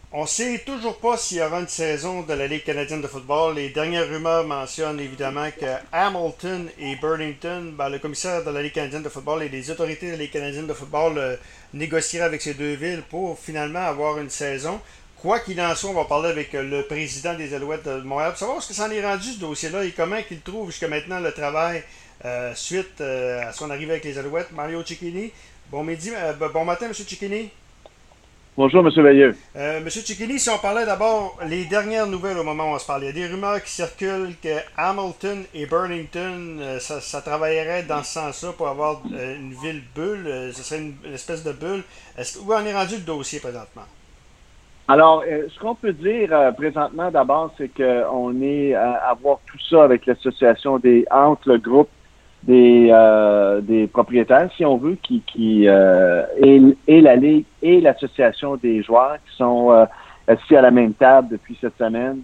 On ne sait toujours pas s'il y aura une saison de la Ligue canadienne de football. Les dernières rumeurs mentionnent évidemment que Hamilton et Burlington, le commissaire de la Ligue canadienne de football et les autorités de la Ligue canadienne de football négocieraient avec ces deux villes pour finalement avoir une saison. Quoi qu'il en soit, on va parler avec le président des Alouettes de Montréal pour savoir ce que ça en est rendu ce dossier-là et comment il trouve jusqu'à maintenant le travail suite à son arrivée avec les Alouettes. Mario Cecchini, bon matin, M. Cecchini. Bonjour, Monsieur Veilleux. Monsieur Cicchini, si on parlait d'abord les dernières nouvelles au moment où on se parlait, il y a des rumeurs qui circulent que Hamilton et Burlington, ça travaillerait dans ce sens-là pour avoir une ville bulle, ce serait une espèce de bulle. Où en est rendu le dossier présentement? Alors, ce qu'on peut dire présentement d'abord, c'est qu'on est à voir tout ça avec l'association entre le groupe des propriétaires, si on veut, et la Ligue et l'association des joueurs qui sont assis à la même table depuis cette semaine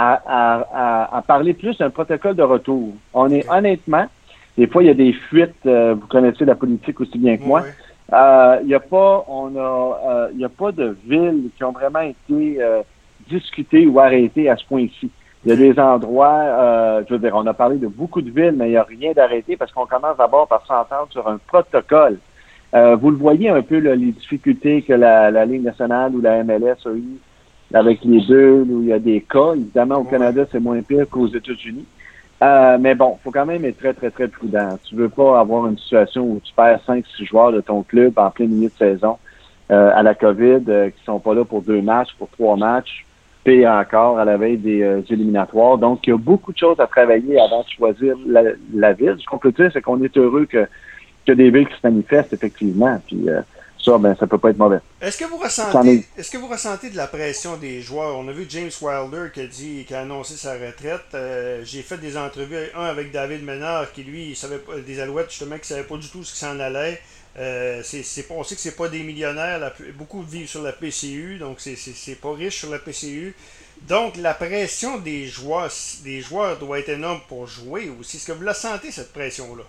à parler plus d'un protocole de retour. On est honnêtement, des fois il y a des fuites, vous connaissez la politique aussi bien que moi. Oui. Il y a pas, il y a pas de villes qui ont vraiment été discutées ou arrêtées à ce point-ci. Il y a des endroits, je veux dire, on a parlé de beaucoup de villes, mais il n'y a rien d'arrêté parce qu'on commence d'abord par s'entendre sur un protocole. Vous le voyez un peu, là, les difficultés que la Ligue nationale ou la MLS a eues avec les deux, où il y a des cas. Évidemment, au Canada, c'est moins pire qu'aux États-Unis. Mais bon, faut quand même être très, très, très prudent. Tu veux pas avoir une situation où tu perds 5-6 joueurs de ton club en plein milieu de saison à la COVID, qui sont pas là pour 2 matchs, pour 3 matchs, puis encore à la veille des éliminatoires. Donc, il y a beaucoup de choses à travailler avant de choisir la ville. Ce qu'on peut dire, c'est qu'on est heureux que des villes qui se manifestent, effectivement. Puis ça, ben, ça peut pas être mauvais. Est-ce que vous ressentez de la pression des joueurs? On a vu James Wilder qui a annoncé sa retraite. J'ai fait des entrevues, un avec David Ménard, qui lui, il savait pas, des Alouettes justement, qui savait pas du tout ce qui s'en allait. On sait que c'est pas des millionnaires, beaucoup vivent sur la PCU, donc c'est pas riche sur la PCU. Donc la pression des joueurs doit être énorme pour jouer aussi. Est-ce que vous la sentez cette pression-là?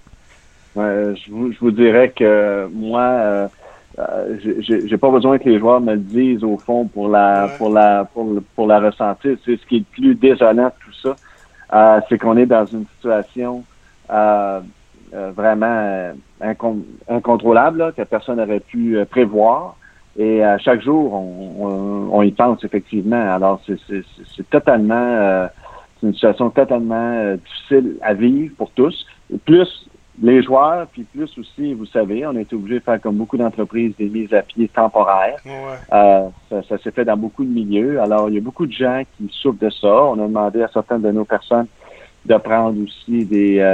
Je vous dirais que moi, j'ai pas besoin que les joueurs me le disent au fond Ouais. pour la ressentir. C'est ce qui est le plus désolant de tout ça, c'est qu'on est dans une situation vraiment incontrôlable là, que personne n'aurait pu prévoir. Et à chaque jour, on y pense effectivement. Alors c'est totalement c'est une situation totalement difficile à vivre pour tous. Et plus les joueurs, puis plus aussi, vous savez, on a été obligé de faire comme beaucoup d'entreprises des mises à pied temporaires. Ouais. Ça s'est fait dans beaucoup de milieux. Alors, il y a beaucoup de gens qui souffrent de ça. On a demandé à certaines de nos personnes de prendre aussi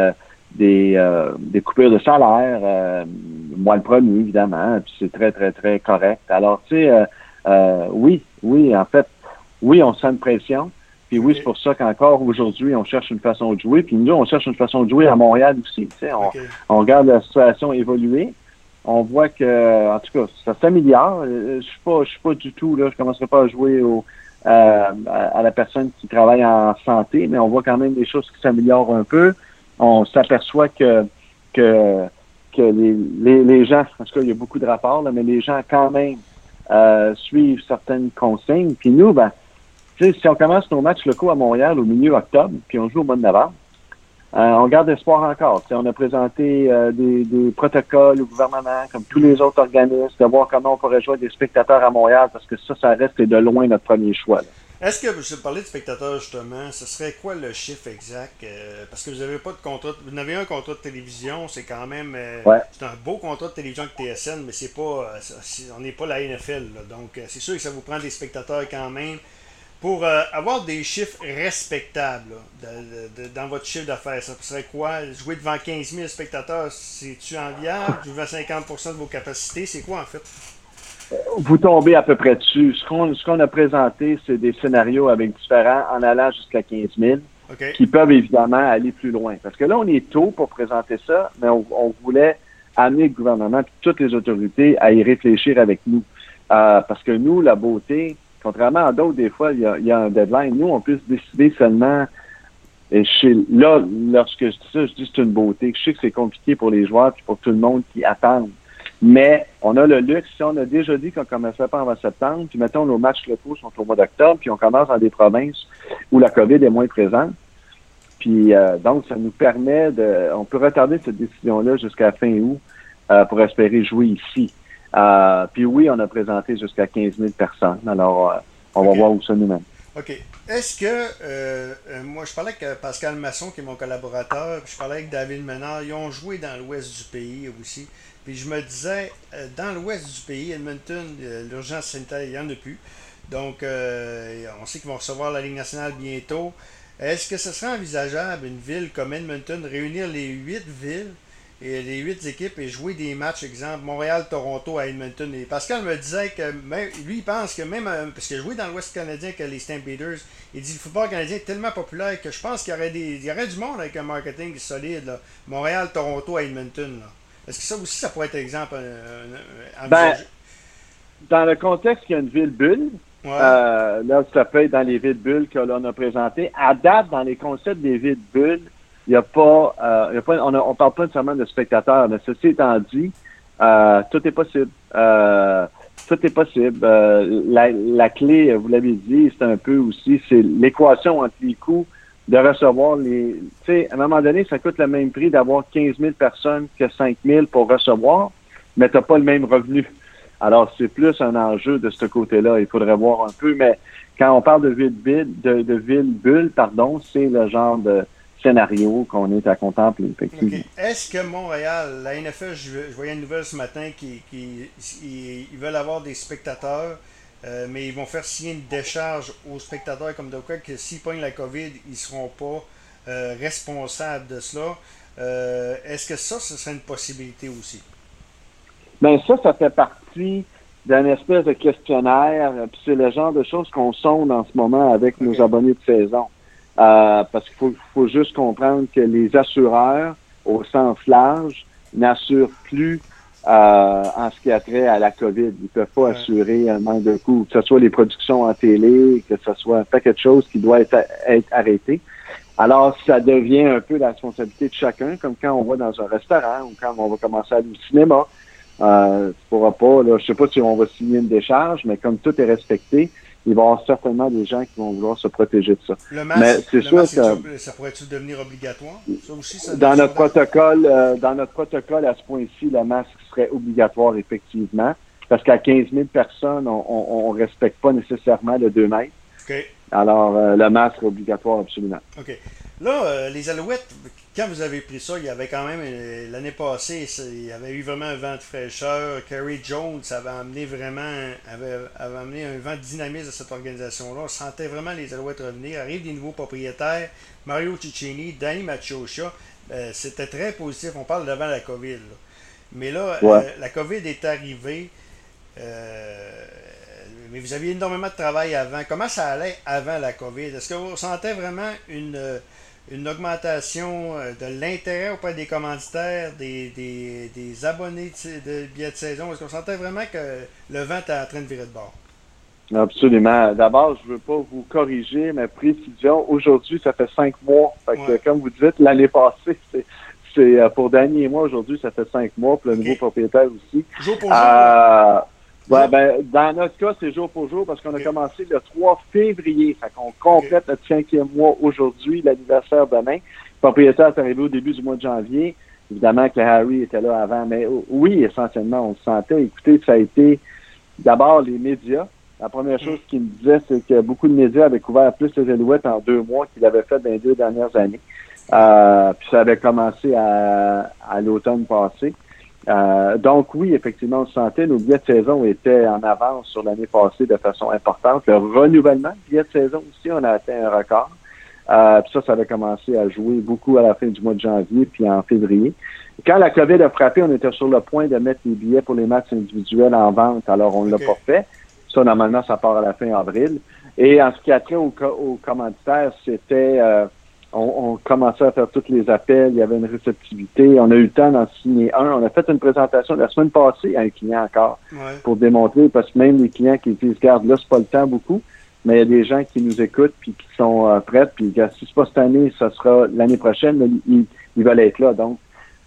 des coupures de salaire. Moi, le premier, évidemment. Puis c'est très, très, très correct. Alors, tu sais, oui, en fait, oui, on sent une pression. Puis oui, c'est OK. pour ça qu'encore aujourd'hui, on cherche une façon de jouer. Puis nous, on cherche une façon de jouer à Montréal aussi. Tu sais, OK. on regarde la situation évoluer. On voit que, en tout cas, ça s'améliore. Je suis pas du tout là. Je commencerai pas à jouer à la personne qui travaille en santé, mais on voit quand même des choses qui s'améliorent un peu. On s'aperçoit que que les gens, en tout cas, il y a beaucoup de rapports là, mais les gens quand même suivent certaines consignes. Puis nous, ben tu sais, si on commence nos matchs locaux à Montréal au milieu octobre, puis on joue au mois de novembre, on garde espoir encore. Tu sais, on a présenté des protocoles au gouvernement, comme tous les autres organismes, de voir comment on pourrait jouer des spectateurs à Montréal, parce que ça reste de loin notre premier choix. Là. Est-ce que, je parlais de spectateurs justement, ce serait quoi le chiffre exact? Parce que vous n'avez pas de contrat, vous n'avez un contrat de télévision, c'est quand même, Ouais. c'est un beau contrat de télévision avec TSN, mais c'est pas, on n'est pas la NFL, là. Donc c'est sûr que ça vous prend des spectateurs quand même pour avoir des chiffres respectables là, dans votre chiffre d'affaires. Ça serait quoi? Jouer devant 15 000 spectateurs, c'est-tu enviable? Jouer à 50% de vos capacités, c'est quoi en fait? Vous tombez à peu près dessus. Ce qu'on a présenté, c'est des scénarios avec différents en allant jusqu'à 15 000 OK. qui peuvent évidemment aller plus loin. Parce que là, on est tôt pour présenter ça, mais on voulait amener le gouvernement et toutes les autorités à y réfléchir avec nous. Parce que nous, la beauté, contrairement à d'autres, des fois, il y a un deadline. Nous, on peut se décider seulement. Lorsque je dis ça, je dis que c'est une beauté. Je sais que c'est compliqué pour les joueurs et pour tout le monde qui attendent. Mais on a le luxe, si on a déjà dit qu'on ne commençait pas avant septembre, puis mettons nos matchs locaux sont au mois d'octobre, puis on commence dans des provinces où la COVID est moins présente. Puis donc, ça nous permet on peut retarder cette décision-là jusqu'à fin août pour espérer jouer ici. Puis oui, on a présenté jusqu'à 15 000 personnes. Alors, on va voir où ça nous mène. OK. Est-ce que, moi, je parlais avec Pascal Masson, qui est mon collaborateur, puis je parlais avec David Ménard, ils ont joué dans l'ouest du pays aussi. Puis je me disais, dans l'ouest du pays, Edmonton, l'urgence sanitaire, il n'y en a plus. Donc, on sait qu'ils vont recevoir la Ligue nationale bientôt. Est-ce que ce serait envisageable, une ville comme Edmonton, réunir les 8 villes et les 8 équipes et jouer des matchs, exemple Montréal-Toronto à Edmonton? Et Pascal me disait que même, lui, il pense que même, parce qu'il a joué dans l'Ouest canadien que les Stampeders, il dit le football canadien est tellement populaire que je pense qu'il y aurait du monde avec un marketing solide, Montréal-Toronto à Edmonton. Là. Est-ce que ça aussi, ça pourrait être exemple envisagé? Dans le contexte qu'il y a une ville bulle, ouais. Là, ça peut être dans les villes bulles que l'on a présentées. À date, dans les concepts des villes bulles, il n'y a pas, on parle pas nécessairement de spectateurs, mais ceci étant dit, tout est possible. Tout est possible. La clé, vous l'avez dit, c'est un peu aussi, c'est l'équation entre les coûts de recevoir les... Tu sais, à un moment donné, ça coûte le même prix d'avoir 15 000 personnes que 5 000 pour recevoir, mais tu n'as pas le même revenu. Alors, c'est plus un enjeu de ce côté-là. Il faudrait voir un peu, mais quand on parle de ville bulle, c'est le genre de scénario qu'on est à contempler, effectivement. Okay. Est-ce que Montréal, la NFL, je voyais une nouvelle ce matin ils veulent avoir des spectateurs, mais ils vont faire signer une décharge aux spectateurs comme de quoi que s'ils pognent la COVID, ils ne seront pas responsables de cela. Est-ce que ça, ce serait une possibilité aussi? Bien, ça fait partie d'un espèce de questionnaire, puis c'est le genre de choses qu'on sonde en ce moment avec nos abonnés de saison. Parce qu'il faut juste comprendre que les assureurs, au sens large, n'assurent plus en ce qui a trait à la COVID. Ils ne peuvent pas assurer un manque de coûts, que ce soit les productions en télé, que ce soit un paquet de choses qui doit être arrêté. Alors, ça devient un peu la responsabilité de chacun, comme quand on va dans un restaurant ou quand on va commencer à aller au cinéma. Tu pourras pas, là, je sais pas si on va signer une décharge, mais comme tout est respecté, il va y avoir certainement des gens qui vont vouloir se protéger de ça. Le masque, mais c'est sûr que ça pourrait-il devenir obligatoire? Ça aussi, ça dans notre protocole à ce point-ci, le masque serait obligatoire effectivement, parce qu'à 15 000 personnes, on respecte pas nécessairement le 2 mètres. Okay. Alors, le masque est obligatoire absolument. OK. Là, les Alouettes, quand vous avez pris ça, il y avait quand même, l'année passée, il y avait eu vraiment un vent de fraîcheur. Kerry Jones avait amené un vent de dynamisme à cette organisation-là. On sentait vraiment les Alouettes revenir. Arrivent des nouveaux propriétaires, Mario Cicchini, Danny Macioscia. C'était très positif. On parle devant la COVID. Là. Mais là, la COVID est arrivée. Mais vous aviez énormément de travail avant. Comment ça allait avant la COVID? Est-ce que vous sentez vraiment une augmentation de l'intérêt auprès des commanditaires, des abonnés de billets de saison? Est-ce qu'on sentait vraiment que le vent était en train de virer de bord? Absolument. D'abord, je ne veux pas vous corriger, mais précision, aujourd'hui, ça fait 5 mois. Fait que, comme vous dites, l'année passée, c'est pour Danny et moi, aujourd'hui, ça fait 5 mois, pour le nouveau propriétaire aussi. Jour pour jour. Ouais, dans notre cas, c'est jour pour jour parce qu'on a commencé le 3 février. Fait qu'on complète notre 5e mois aujourd'hui, l'anniversaire demain. Le propriétaire est arrivé au début du mois de janvier. Évidemment que Harry était là avant, mais oui, essentiellement, on le sentait. Écoutez, ça a été d'abord les médias. La première chose qu'il me disait, c'est que beaucoup de médias avaient couvert plus les Alouettes en 2 mois qu'ils avaient fait dans les 2 dernières années. Puis ça avait commencé à l'automne passé. Donc oui, effectivement, on se sentait, nos billets de saison étaient en avance sur l'année passée de façon importante. Le renouvellement de billets de saison aussi, on a atteint un record. Puis ça avait commencé à jouer beaucoup à la fin du mois de janvier, puis en février. Quand la COVID a frappé, on était sur le point de mettre les billets pour les matchs individuels en vente, alors on ne l'a pas fait. Ça, normalement, ça part à la fin avril. Et en ce qui a trait aux commanditaires, c'était... On commençait à faire tous les appels, il y avait une réceptivité. On a eu le temps d'en signer un. On a fait une présentation la semaine passée à un client encore pour démontrer, parce que même les clients qui disent, regarde, là, c'est pas le temps beaucoup, mais il y a des gens qui nous écoutent puis qui sont prêts. Puis si c'est pas cette année, ça sera l'année prochaine, mais ils veulent être là. Donc,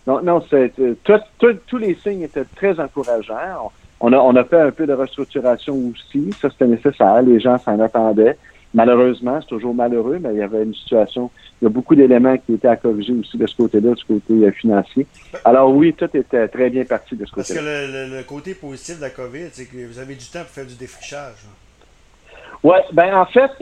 Non, tous les signes étaient très encourageants. On a fait un peu de restructuration aussi. Ça, c'était nécessaire. Les gens s'en attendaient. Malheureusement, c'est toujours malheureux, mais il y avait une situation, il y a beaucoup d'éléments qui étaient à corriger aussi de ce côté-là, du côté financier. Alors oui, tout était très bien parti de ce côté-là. Parce que le côté positif de la COVID, c'est que vous avez du temps pour faire du défrichage. Ouais, ben en fait,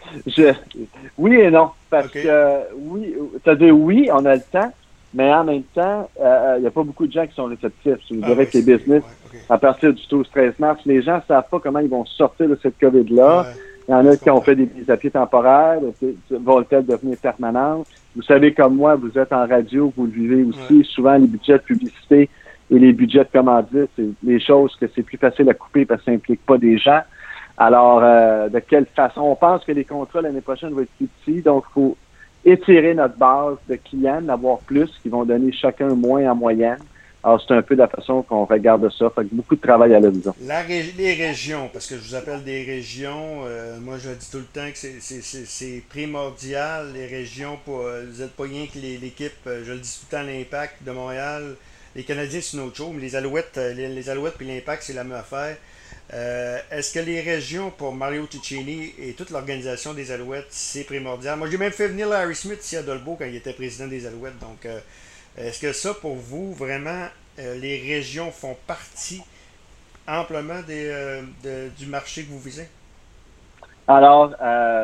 oui et non. Parce que oui, c'est-à-dire oui, on a le temps, mais en même temps, il n'y a pas beaucoup de gens qui sont réceptifs. Je dirais que les business, à partir du 12-13 mars, les gens ne savent pas comment ils vont sortir de cette COVID-là. Il y en a qui ont fait des mises à pied temporaires, vont-elles devenir permanentes. Vous savez, comme moi, vous êtes en radio, vous le vivez aussi. Souvent, les budgets de publicité et les budgets de commandite, c'est des choses que c'est plus facile à couper parce que ça n'implique pas des gens. Alors, de quelle façon? On pense que les contrats l'année prochaine vont être plus petits, donc il faut étirer notre base de clients, d'avoir plus, qui vont donner chacun moins en moyenne. Alors, c'est un peu la façon qu'on regarde ça. Fait que beaucoup de travail à l'horizon. Les régions, parce que je vous appelle des régions, moi je dis tout le temps que c'est primordial, les régions, vous n'êtes pas rien que l'équipe, je le dis tout le temps, l'Impact de Montréal. Les Canadiens, c'est une autre chose, mais les Alouettes puis l'Impact, c'est la même affaire. Est-ce que les régions, pour Mario Cecchini et toute l'organisation des Alouettes, c'est primordial? Moi, j'ai même fait venir Larry Smith ici à Dolbeau quand il était président des Alouettes. Donc, est-ce que ça, pour vous, vraiment, les régions font partie amplement du marché que vous visez? Alors,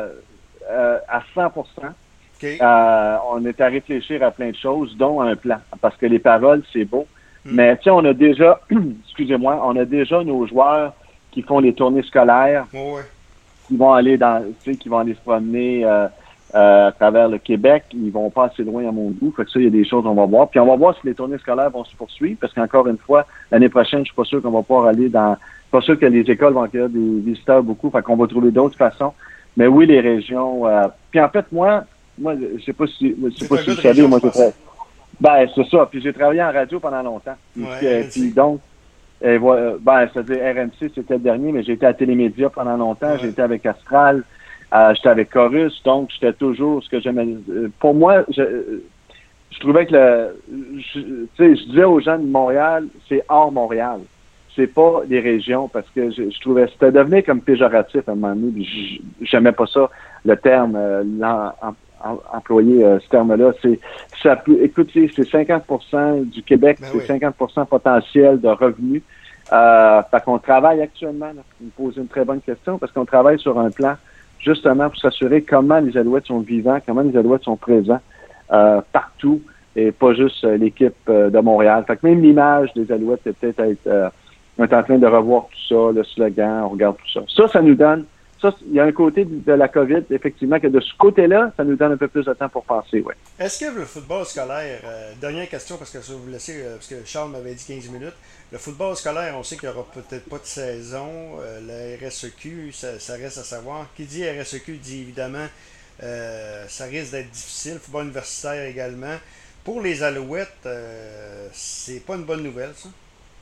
à 100%. Okay. On est à réfléchir à plein de choses, dont un plan. Parce que les paroles, c'est beau. Mais tu sais, on a déjà, excusez-moi, on a déjà nos joueurs qui font les tournées scolaires, qui vont aller qui vont aller se promener à travers le Québec. Ils vont pas assez loin à mon goût. Fait que ça, il y a des choses qu'on va voir. Puis on va voir si les tournées scolaires vont se poursuivre, parce qu'encore une fois, l'année prochaine, je suis pas sûr qu'on va pouvoir aller dans. Je suis pas sûr que les écoles vont accueillir des visiteurs beaucoup. Fait qu'on va trouver d'autres façons. Mais oui, les régions. Puis en fait, moi, je sais pas si vous savez, moi j'ai fait. Ben, c'est ça. Puis j'ai travaillé en radio pendant longtemps. Puis donc, c'est-à-dire RMC, c'était le dernier, mais j'ai été à Télémédia pendant longtemps. J'ai été avec Astral, j'étais avec Chorus, donc j'étais toujours ce que j'aimais. Pour moi, je trouvais que je disais aux gens de Montréal, c'est hors Montréal. C'est pas des régions, parce que je trouvais c'était devenu comme péjoratif à un moment donné. J'aimais pas ça, le terme, employer ce terme-là. Écoutez, c'est 50% du Québec, c'est 50% potentiel de revenus. Fait qu'on travaille actuellement, là, vous me posez une très bonne question, parce qu'on travaille sur un plan justement pour s'assurer comment les Alouettes sont vivants, comment les Alouettes sont présents partout, et pas juste l'équipe de Montréal. Fait que même l'image des Alouettes est peut-être on est en train de revoir tout ça, le slogan, on regarde tout ça. Ça nous donne. Ça, il y a un côté de la COVID, effectivement, que de ce côté-là, ça nous donne un peu plus de temps pour penser, oui. Est-ce que le football scolaire, dernière question, parce que ça vous laissez, parce que Charles m'avait dit 15 minutes, le football scolaire, on sait qu'il n'y aura peut-être pas de saison, la RSEQ, ça reste à savoir. Qui dit RSEQ dit évidemment, ça risque d'être difficile, le football universitaire également. Pour les Alouettes, c'est pas une bonne nouvelle, ça?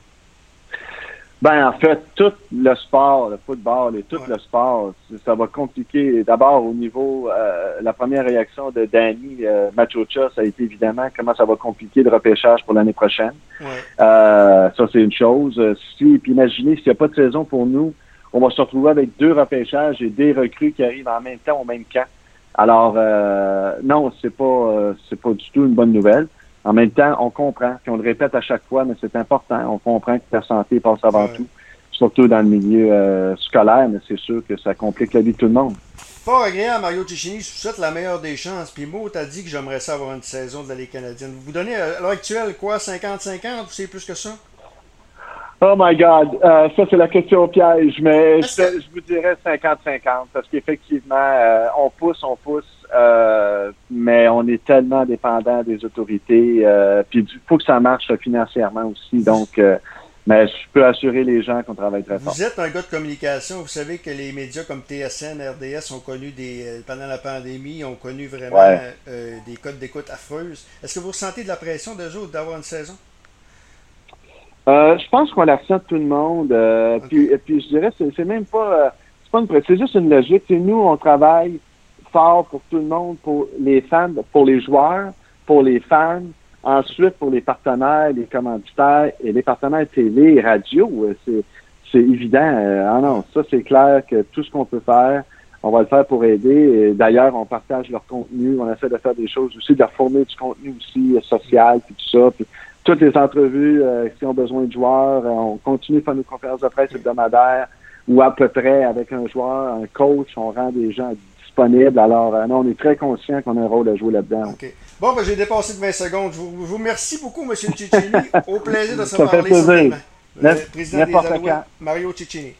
Ben, en fait, tout le sport, le football et tout le sport, ça va compliquer. D'abord, au niveau, la première réaction de Danny Machocha, ça a été évidemment comment ça va compliquer le repêchage pour l'année prochaine. Ça, c'est une chose. Puis imaginez, s'il n'y a pas de saison pour nous, on va se retrouver avec 2 repêchages et des recrues qui arrivent en même temps au même camp. Alors, non, c'est pas du tout une bonne nouvelle. En même temps, on comprend, puis on le répète à chaque fois, mais c'est important. On comprend que la santé passe avant tout, surtout dans le milieu scolaire, mais c'est sûr que ça complique la vie de tout le monde. Pas agréable, Mario Cecchini. Je vous souhaite la meilleure des chances. Puis Mo t'a dit que j'aimerais ça avoir une saison de la Ligue canadienne. Vous donnez à l'heure actuelle quoi, 50-50 ou c'est plus que ça? Oh my God, ça c'est la question piège, mais je vous dirais 50-50 parce qu'effectivement, on pousse, mais on est tellement dépendant des autorités, puis il faut que ça marche financièrement aussi, donc mais je peux assurer les gens qu'on travaille très fort. Vous êtes un gars de communication, vous savez que les médias comme TSN, RDS ont connu pendant la pandémie, ont connu vraiment des codes d'écoute affreuses. Est-ce que vous ressentez de la pression d'eux autres d'avoir une saison? Je pense qu'on la ressent tout le monde. Puis je dirais, c'est même pas, c'est pas c'est juste une logique. C'est nous, on travaille fort pour tout le monde, pour les fans, pour les joueurs, pour les fans, Ensuite, pour les partenaires, les commanditaires et les partenaires télé et radio, c'est évident. Ah non, ça c'est clair que tout ce qu'on peut faire, on va le faire pour aider. Et d'ailleurs, on partage leur contenu, on essaie de faire des choses aussi, de reformer du contenu aussi social, puis tout ça. Puis toutes les entrevues, qui ont besoin de joueurs, on continue de faire nos conférences de presse hebdomadaires ou à peu près avec un joueur, un coach, on rend des gens disponibles. Alors, non, on est très conscient qu'on a un rôle à jouer là-dedans. OK. Bon, ben, j'ai dépassé de 20 secondes. Je vous remercie beaucoup, M. Cicchini. Au plaisir de se Ça fait parler. plaisir. Le président des N'importe Alouettes, quand. Mario Cicchini.